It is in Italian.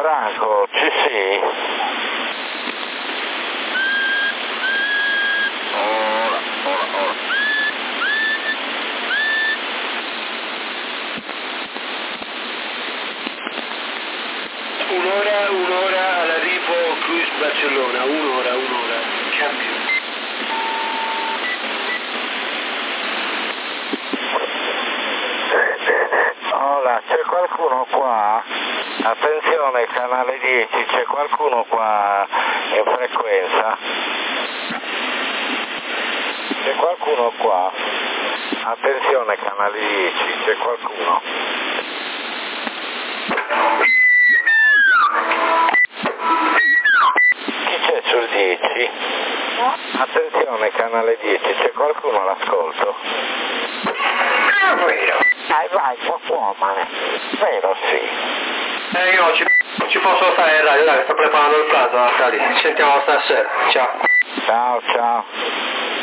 Franco, ci sei? Un'ora all'arrivo Cruise Barcellona, un'ora, cambio. Hola, c'è qualcuno qua? Attenzione, canale 10, c'è qualcuno qua in frequenza? C'è qualcuno qua? Attenzione, canale 10, c'è qualcuno? Chi c'è sul 10? Attenzione, canale 10, c'è qualcuno all'ascolto? Vai, uomane. Vero, sì. Io ci posso stare in radio, dai, sto preparando il pranzo, Natali. Ci sentiamo stasera, ciao. Ciao.